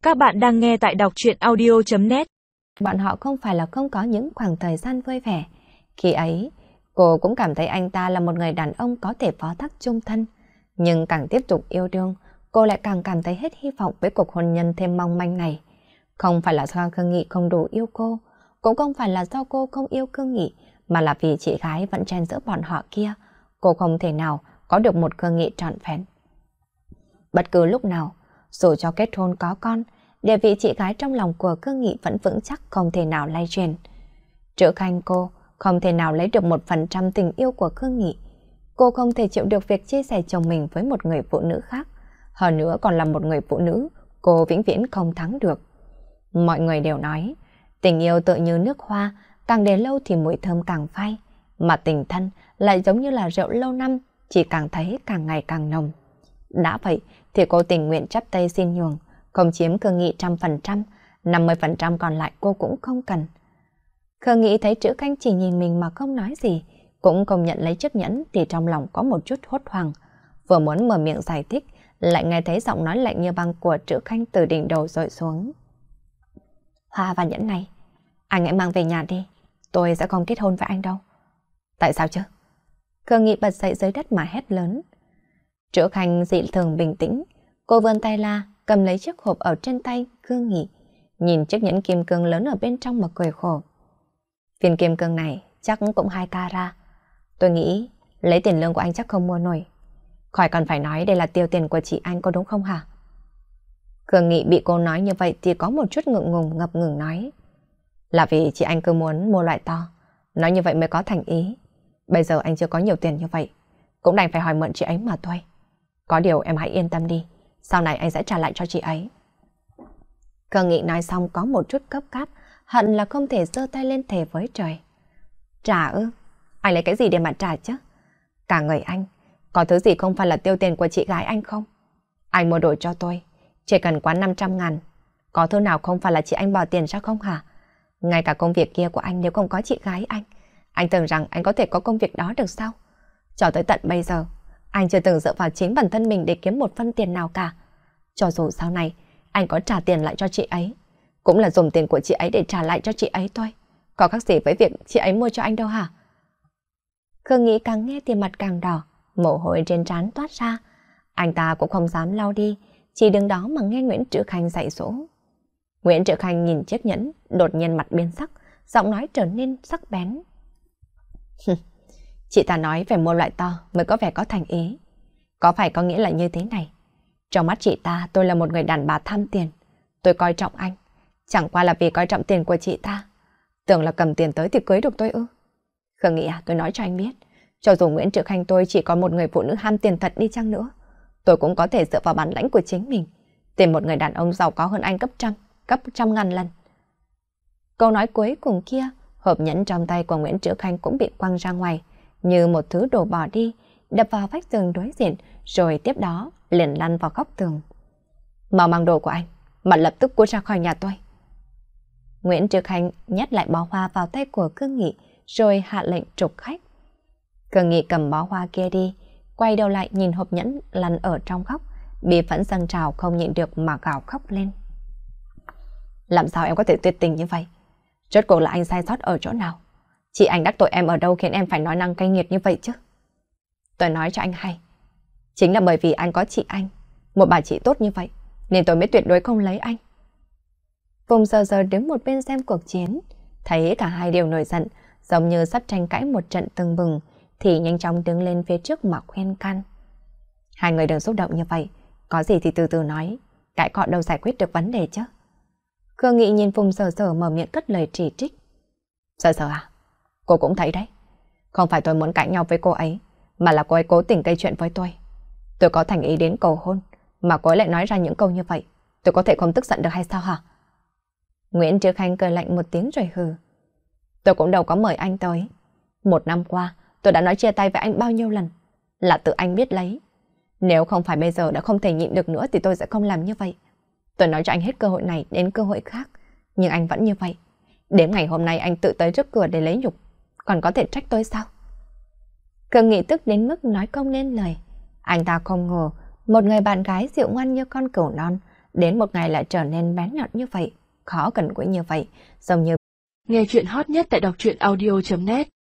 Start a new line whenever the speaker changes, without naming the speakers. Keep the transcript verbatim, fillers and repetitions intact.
Các bạn đang nghe tại đọc truyện audio chấm net.
Bọn họ không phải là không có những khoảng thời gian vui vẻ. Khi ấy, cô cũng cảm thấy anh ta là một người đàn ông có thể phó thác chung thân. Nhưng càng tiếp tục yêu đương, cô lại càng cảm thấy hết hy vọng với cuộc hôn nhân thêm mong manh này. Không phải là do Khương Nghị không đủ yêu cô, cũng không phải là do cô không yêu Khương Nghị, mà là vì chị gái vẫn chen giữa bọn họ kia. Cô không thể nào có được một Khương Nghị trọn vẹn. Bất cứ lúc nào, dù cho kết hôn có con, địa vị chị gái trong lòng của Khương Nghị vẫn vững chắc, không thể nào lay chuyển. Trữ Khanh cô không thể nào lấy được một phần trăm tình yêu của Khương Nghị. Cô không thể chịu được việc chia sẻ chồng mình với một người phụ nữ khác. Hơn nữa còn là một người phụ nữ, cô vĩnh viễn không thắng được. Mọi người đều nói, tình yêu tựa như nước hoa, càng để lâu thì mùi thơm càng phai. Mà tình thân lại giống như là rượu lâu năm, chỉ càng thấy càng ngày càng nồng. Đã vậy thì cô tình nguyện chắp tay xin nhường, không chiếm Khương Nghị trăm phần trăm, năm mươi phần trăm còn lại cô cũng không cần. Khương Nghị thấy Trữ Khanh chỉ nhìn mình mà không nói gì, cũng không nhận lấy chiếc nhẫn thì trong lòng có một chút hốt hoảng. Vừa muốn mở miệng giải thích, lại nghe thấy giọng nói lạnh như băng của Trữ Khanh từ đỉnh đầu dội xuống. Hoa và nhẫn này, anh hãy mang về nhà đi, tôi sẽ không kết hôn với anh đâu. Tại sao chứ? Khương Nghị bật dậy dưới đất mà hét lớn. Trữ Khanh dị thường bình tĩnh, cô vươn tay la, cầm lấy chiếc hộp ở trên tay Khương Nghị, nhìn chiếc nhẫn kim cương lớn ở bên trong mà cười khổ. Viên kim cương này chắc cũng hai carat. Tôi nghĩ lấy tiền lương của anh chắc không mua nổi. Khỏi cần phải nói đây là tiêu tiền của chị anh, có đúng không hả? Khương Nghị bị cô nói như vậy thì có một chút ngượng ngùng ngập ngừng nói. Là vì chị anh cứ muốn mua loại to, nói như vậy mới có thành ý. Bây giờ anh chưa có nhiều tiền như vậy, cũng đành phải hỏi mượn chị ấy mà thôi. Có điều em hãy yên tâm đi, sau này anh sẽ trả lại cho chị ấy. Khương Nghị nói xong có một chút cấp cáp, hận là không thể giơ tay lên thề với trời. Trả ư? Anh lấy cái gì để mà trả chứ? Cả người anh, có thứ gì không phải là tiêu tiền của chị gái anh không? Anh mua đồ cho tôi, chỉ cần quá năm trăm ngàn. Có thứ nào không phải là chị anh bỏ tiền ra không hả? Ngay cả công việc kia của anh nếu không có chị gái anh, anh tưởng rằng anh có thể có công việc đó được sao? Cho tới tận bây giờ, anh chưa từng dựa vào chính bản thân mình để kiếm một phân tiền nào cả. Cho dù sau này anh có trả tiền lại cho chị ấy, cũng là dùng tiền của chị ấy để trả lại cho chị ấy thôi. Có khác gì với việc chị ấy mua cho anh đâu hả? Khương Nghị càng nghe thì mặt càng đỏ, mồ hôi trên trán toát ra. Anh ta cũng không dám lau đi, chỉ đứng đó mà nghe Nguyễn Trữ Khanh dạy dỗ. Nguyễn Trữ Khanh nhìn chiếc nhẫn, đột nhiên mặt biến sắc, giọng nói trở nên sắc bén. Chị ta nói phải mua loại to mới có vẻ có thành ý. Có phải có nghĩa là như thế này? Trong mắt chị ta, tôi là một người đàn bà tham tiền. Tôi coi trọng anh, chẳng qua là vì coi trọng tiền của chị ta. Tưởng là cầm tiền tới thì cưới được tôi ư? Khương Nghị à, tôi nói cho anh biết, cho dù Nguyễn Trữ Khanh tôi chỉ có một người phụ nữ ham tiền thật đi chăng nữa, tôi cũng có thể dựa vào bản lãnh của chính mình tìm một người đàn ông giàu có hơn anh gấp trăm, gấp trăm ngàn lần. Câu nói cuối cùng kia, hộp nhẫn trong tay của Nguyễn Trữ Khanh cũng bị quăng ra ngoài, như một thứ đồ bỏ đi, đập vào vách tường đối diện, rồi tiếp đó liền lăn vào góc tường. Mau mang đồ của anh, mà lập tức cút ra khỏi nhà tôi. Nguyễn Trữ Khanh nhét lại bó hoa vào tay của Khương Nghị, rồi hạ lệnh trục khách. Khương Nghị cầm bó hoa kia đi, quay đầu lại nhìn hộp nhẫn lăn ở trong góc, bị phẫn dâng trào không nhịn được mà gào khóc lên. Làm sao em có thể tuyệt tình như vậy? Rốt cuộc là anh sai sót ở chỗ nào? Chị anh đắc tội em ở đâu khiến em phải nói năng cay nghiệt như vậy chứ? Tôi nói cho anh hay, chính là bởi vì anh có chị anh, một bà chị tốt như vậy, nên tôi mới tuyệt đối không lấy anh. Vùng giờ giờ đứng một bên xem cuộc chiến, thấy cả hai đều nổi giận, giống như sắp tranh cãi một trận tưng bừng, thì nhanh chóng đứng lên phía trước mà khuyên can. Hai người đừng xúc động như vậy, có gì thì từ từ nói, cãi cọ đâu giải quyết được vấn đề chứ. Khương Nghị nhìn Phùng Sở Sở mở miệng cất lời chỉ trích. Sở Sở à, cô cũng thấy đấy, không phải tôi muốn cãi nhau với cô ấy, mà là cô ấy cố tình gây chuyện với tôi. Tôi có thành ý đến cầu hôn, mà cô ấy lại nói ra những câu như vậy, tôi có thể không tức giận được hay sao hả? Nguyễn Trữ Khanh cười lạnh một tiếng rồi hừ. Tôi cũng đâu có mời anh tới. Một năm qua, tôi đã nói chia tay với anh bao nhiêu lần, là tự anh biết lấy. Nếu không phải bây giờ đã không thể nhịn được nữa thì tôi sẽ không làm như vậy. Tôi nói cho anh hết cơ hội này đến cơ hội khác, nhưng anh vẫn như vậy. Đến ngày hôm nay anh tự tới trước cửa để lấy nhục, còn có thể trách tôi sao? Khương Nghị tức đến mức nói không nên lời. Anh ta không ngờ một người bạn gái dịu ngoan như con cừu non đến một ngày lại trở nên bén nhọn như vậy, khó gần gũi như vậy, giống như...
Nghe chuyện hot nhất tại đọc truyện audio chấm net